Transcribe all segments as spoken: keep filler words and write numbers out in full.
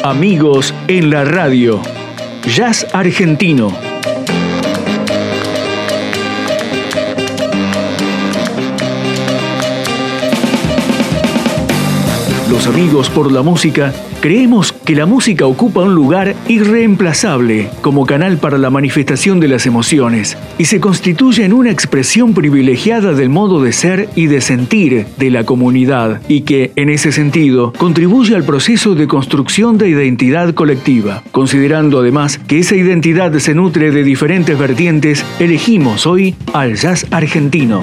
Amigos en la radio. Jazz argentino. Los amigos por la música creemos que la música ocupa un lugar irreemplazable como canal para la manifestación de las emociones y se constituye en una expresión privilegiada del modo de ser y de sentir de la comunidad y que, en ese sentido, contribuye al proceso de construcción de identidad colectiva. Considerando además que esa identidad se nutre de diferentes vertientes, elegimos hoy al jazz argentino.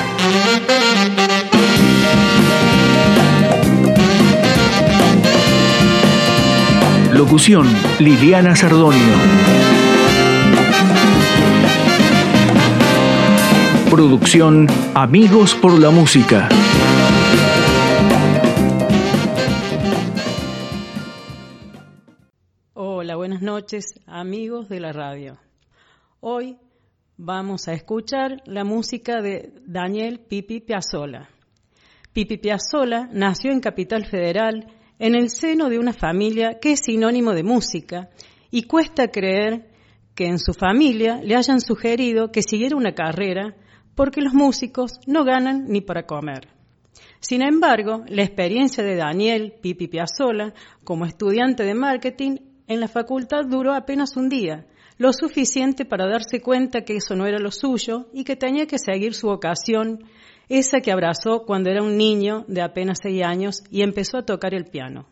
Locución: Liliana Sardonio. Producción: Amigos por la Música. Hola, buenas noches, amigos de la radio. Hoy vamos a escuchar la música de Daniel Pipi Piazzolla. Pipi Piazzolla nació en Capital Federal en el seno de una familia que es sinónimo de música, y cuesta creer que en su familia le hayan sugerido que siguiera una carrera porque los músicos no ganan ni para comer. Sin embargo, la experiencia de Daniel Pipi Piazzolla como estudiante de marketing en la facultad duró apenas un día, lo suficiente para darse cuenta que eso no era lo suyo y que tenía que seguir su vocación, esa que abrazó cuando era un niño de apenas seis años y empezó a tocar el piano.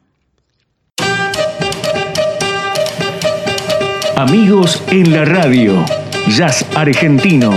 Amigos en la radio. Jazz argentino.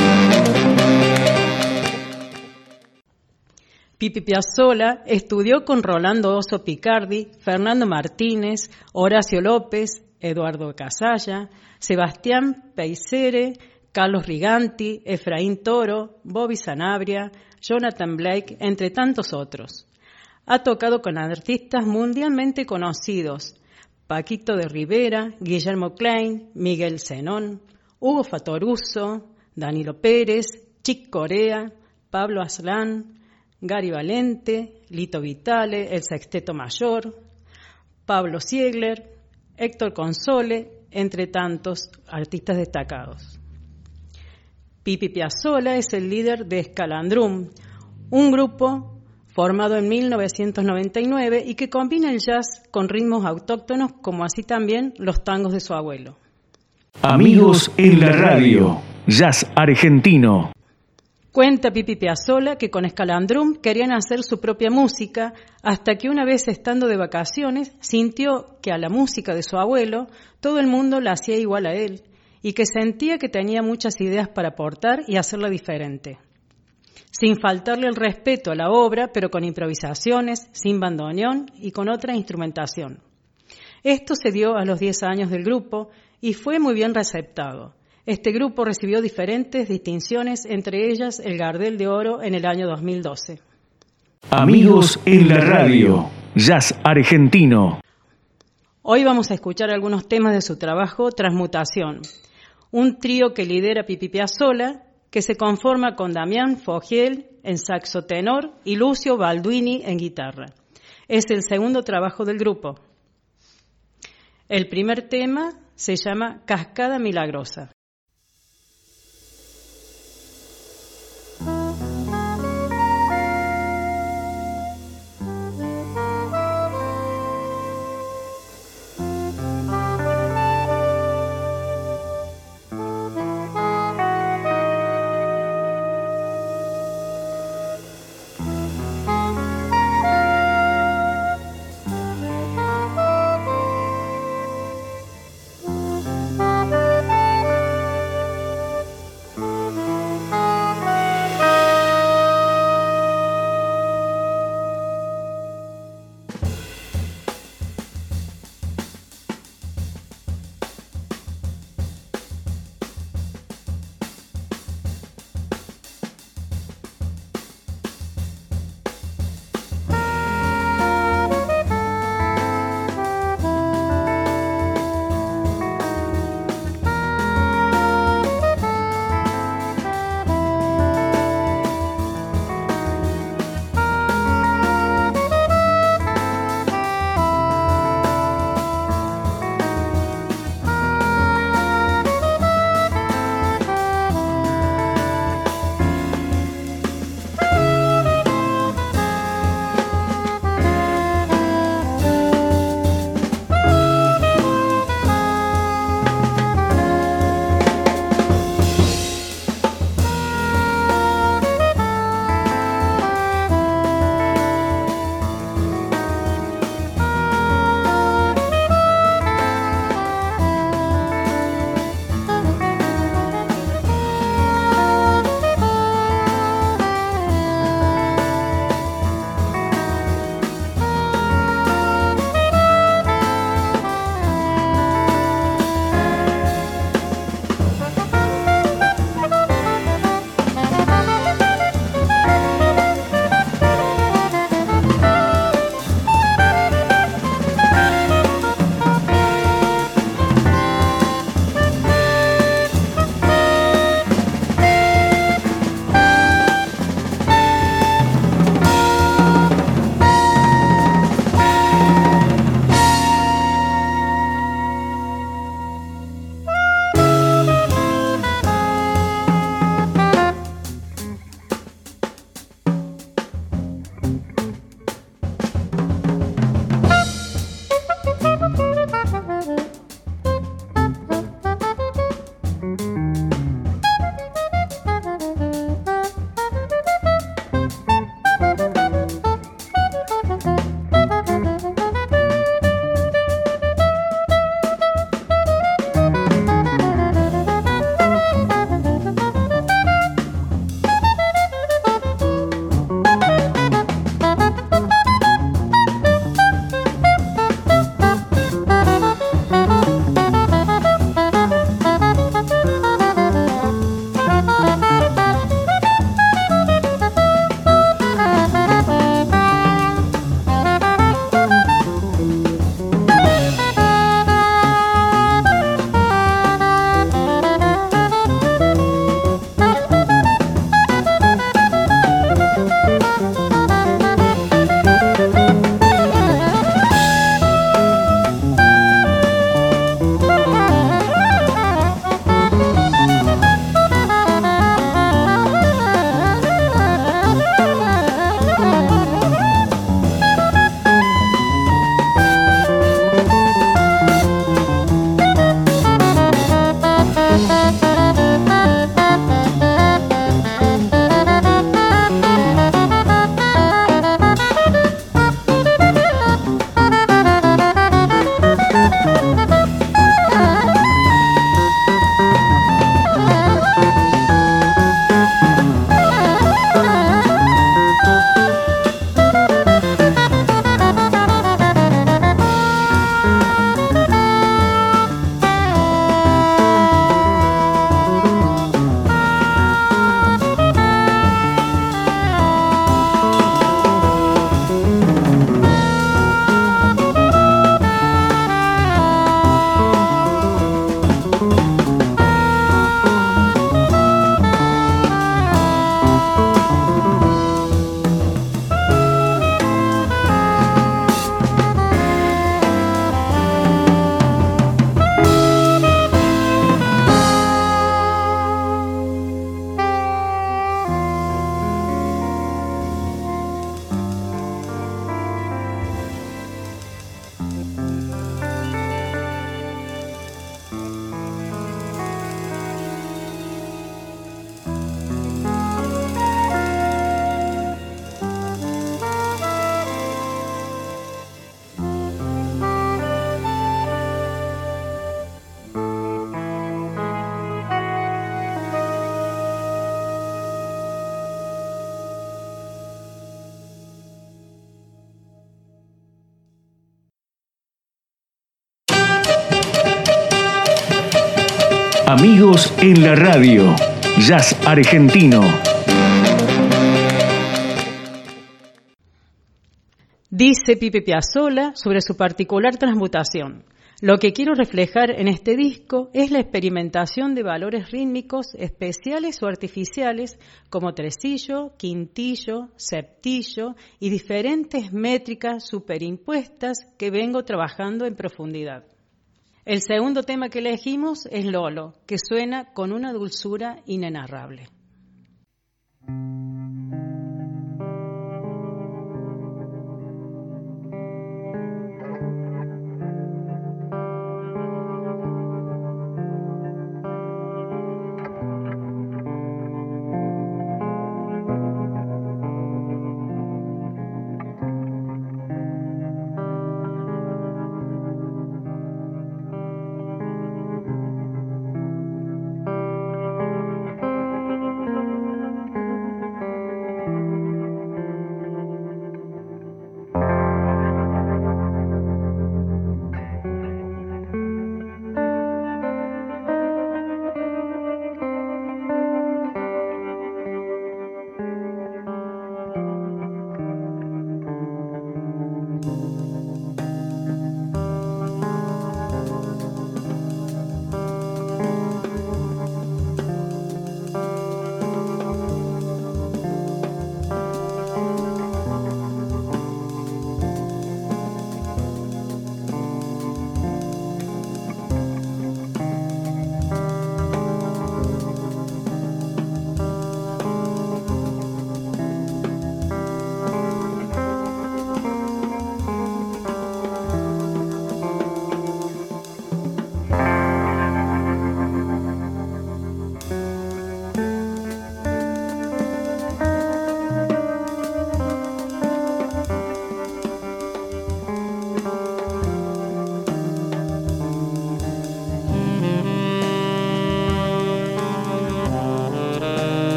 Pipi Piazzolla estudió con Rolando Oso Picardi, Fernando Martínez, Horacio López, Eduardo Casalla, Sebastián Peicere, Carlos Riganti, Efraín Toro, Bobby Sanabria, Jonathan Blake, entre tantos otros. Ha tocado con artistas mundialmente conocidos: Paquito de Rivera, Guillermo Klein, Miguel Zenón, Hugo Fatoruso, Danilo Pérez, Chick Corea, Pablo Aslan, Gary Valente, Lito Vitale, el Sexteto Mayor, Pablo Siegler, Héctor Console, entre tantos artistas destacados. Pipi Piazzolla es el líder de Escalandrum, un grupo formado en mil novecientos noventa y nueve y que combina el jazz con ritmos autóctonos, como así también los tangos de su abuelo. Amigos en la radio. Jazz argentino. Cuenta Pipi Piazzolla que con Escalandrum querían hacer su propia música hasta que una vez estando de vacaciones sintió que a la música de su abuelo todo el mundo la hacía igual a él y que sentía que tenía muchas ideas para aportar y hacerla diferente, sin faltarle el respeto a la obra, pero con improvisaciones, sin bandoneón y con otra instrumentación. Esto se dio a los diez años del grupo y fue muy bien receptado. Este grupo recibió diferentes distinciones, entre ellas el Gardel de Oro en el año dos mil doce. Amigos en la radio. Jazz argentino. Hoy vamos a escuchar algunos temas de su trabajo Transmutación, un trío que lidera Pipi Piazzolla, que se conforma con Damián Fogiel en saxo tenor y Lucio Balduini en guitarra. Es el segundo trabajo del grupo. El primer tema se llama Cascada Milagrosa. Amigos en la radio. Jazz argentino. Dice Pipe Piazzolla sobre su particular transmutación: lo que quiero reflejar en este disco es la experimentación de valores rítmicos especiales o artificiales como tresillo, quintillo, septillo y diferentes métricas superimpuestas que vengo trabajando en profundidad. El segundo tema que elegimos es Lolo, que suena con una dulzura inenarrable.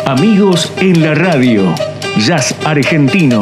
Amigos en la radio. Jazz argentino.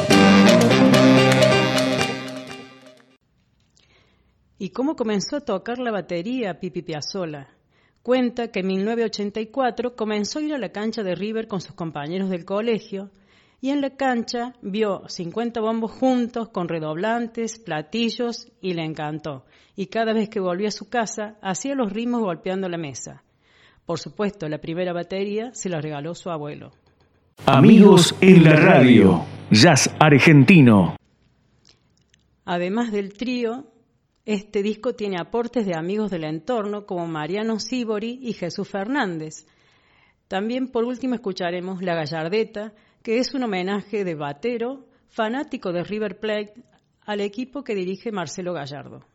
¿Y cómo comenzó a tocar la batería Pipi Piazzolla? Cuenta que en mil novecientos ochenta y cuatro comenzó a ir a la cancha de River con sus compañeros del colegio y en la cancha vio cincuenta bombos juntos con redoblantes, platillos y le encantó. Y cada vez que volvía a su casa hacía los ritmos golpeando la mesa. Por supuesto, la primera batería se la regaló su abuelo. Amigos en la radio. Jazz argentino. Además del trío, este disco tiene aportes de amigos del entorno como Mariano Sibori y Jesús Fernández. También por último escucharemos La Gallardeta, que es un homenaje de batero, fanático de River Plate, al equipo que dirige Marcelo Gallardo.